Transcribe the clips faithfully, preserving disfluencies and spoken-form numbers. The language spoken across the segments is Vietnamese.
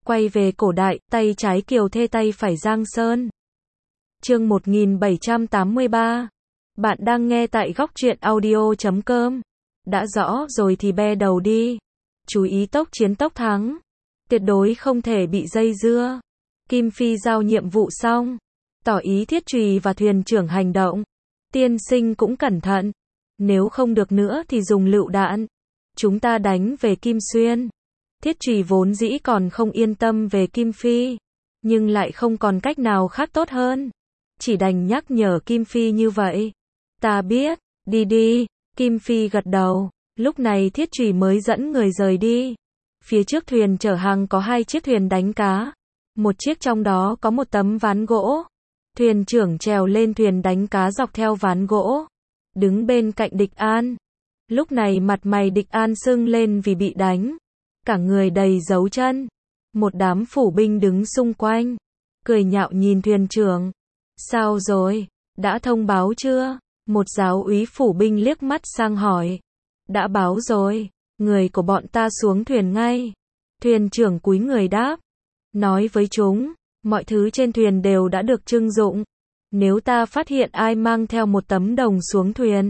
Quay về cổ đại, tay trái Kiều Thê tay phải Giang Sơn. Chương một nghìn bảy trăm tám mươi ba. Bạn đang nghe tại góc truyện audio chấm com. Đã rõ rồi thì be đầu đi. Chú ý tốc chiến tốc thắng. Tuyệt đối không thể bị dây dưa. Kim Phi giao nhiệm vụ xong. Tỏ ý Thiết Trùy và thuyền trưởng hành động. Tiên sinh cũng cẩn thận. Nếu không được nữa thì dùng lựu đạn. Chúng ta đánh về Kim Xuyên. Thiết Trùy vốn dĩ còn không yên tâm về Kim Phi. Nhưng lại không còn cách nào khác tốt hơn. Chỉ đành nhắc nhở Kim Phi như vậy. Ta biết, đi đi. Kim Phi gật đầu. Lúc này Thiết Trùy mới dẫn người rời đi. Phía trước thuyền chở hàng có hai chiếc thuyền đánh cá. Một chiếc trong đó có một tấm ván gỗ. Thuyền trưởng trèo lên thuyền đánh cá dọc theo ván gỗ. Đứng bên cạnh Địch An. Lúc này mặt mày Địch An sưng lên vì bị đánh. Cả người đầy dấu chân. Một đám phủ binh đứng xung quanh. Cười nhạo nhìn thuyền trưởng. Sao rồi? Đã thông báo chưa? Một giáo úy phủ binh liếc mắt sang hỏi. Đã báo rồi. Người của bọn ta xuống thuyền ngay. Thuyền trưởng cúi người đáp. Nói với chúng. Mọi thứ trên thuyền đều đã được trưng dụng. Nếu ta phát hiện ai mang theo một tấm đồng xuống thuyền.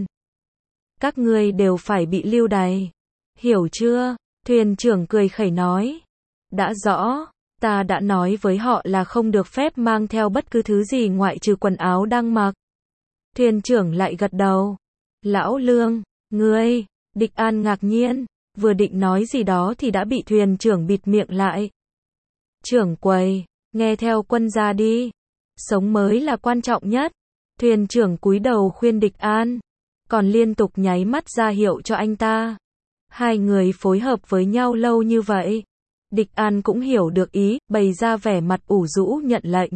Các ngươi đều phải bị lưu đày. Hiểu chưa? Thuyền trưởng cười khẩy nói. Đã rõ. Ta đã nói với họ là không được phép mang theo bất cứ thứ gì ngoại trừ quần áo đang mặc. Thuyền trưởng lại gật đầu. Lão Lương, ngươi. Địch An ngạc nhiên. Vừa định nói gì đó thì đã bị thuyền trưởng bịt miệng lại. Trưởng quầy, nghe theo quân gia đi. Sống mới là quan trọng nhất. Thuyền trưởng cúi đầu khuyên Địch An. Còn liên tục nháy mắt ra hiệu cho anh ta. Hai người phối hợp với nhau lâu như vậy. Địch An cũng hiểu được ý, bày ra vẻ mặt ủ rũ nhận lệnh.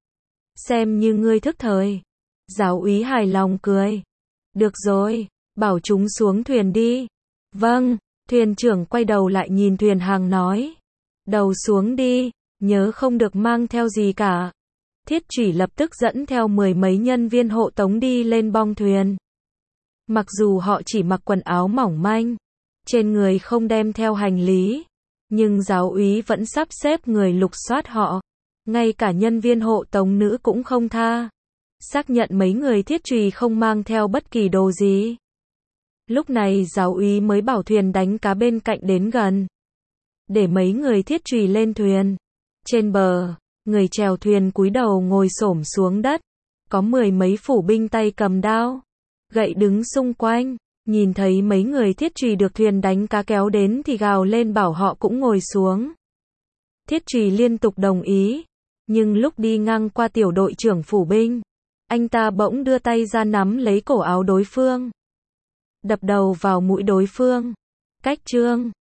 Xem như ngươi thức thời. Giáo úy hài lòng cười. Được rồi, bảo chúng xuống thuyền đi. Vâng, thuyền trưởng quay đầu lại nhìn thuyền hàng nói. Đầu xuống đi, nhớ không được mang theo gì cả. Thiết Trùy lập tức dẫn theo mười mấy nhân viên hộ tống đi lên bong thuyền. Mặc dù họ chỉ mặc quần áo mỏng manh, trên người không đem theo hành lý, nhưng giáo úy vẫn sắp xếp người lục soát họ. Ngay cả nhân viên hộ tống nữ cũng không tha. Xác nhận mấy người Thiết Trùy không mang theo bất kỳ đồ gì. Lúc này giáo úy mới bảo thuyền đánh cá bên cạnh đến gần. Để mấy người Thiết Trùy lên thuyền. Trên bờ, người chèo thuyền cúi đầu ngồi xổm xuống đất. Có mười mấy phủ binh tay cầm đao, gậy đứng xung quanh. Nhìn thấy mấy người Thiết Trùy được thuyền đánh cá kéo đến thì gào lên bảo họ cũng ngồi xuống. Thiết Trùy liên tục đồng ý. Nhưng lúc đi ngang qua tiểu đội trưởng phủ binh, anh ta bỗng đưa tay ra nắm lấy cổ áo đối phương. Đập đầu vào mũi đối phương. Cách trương,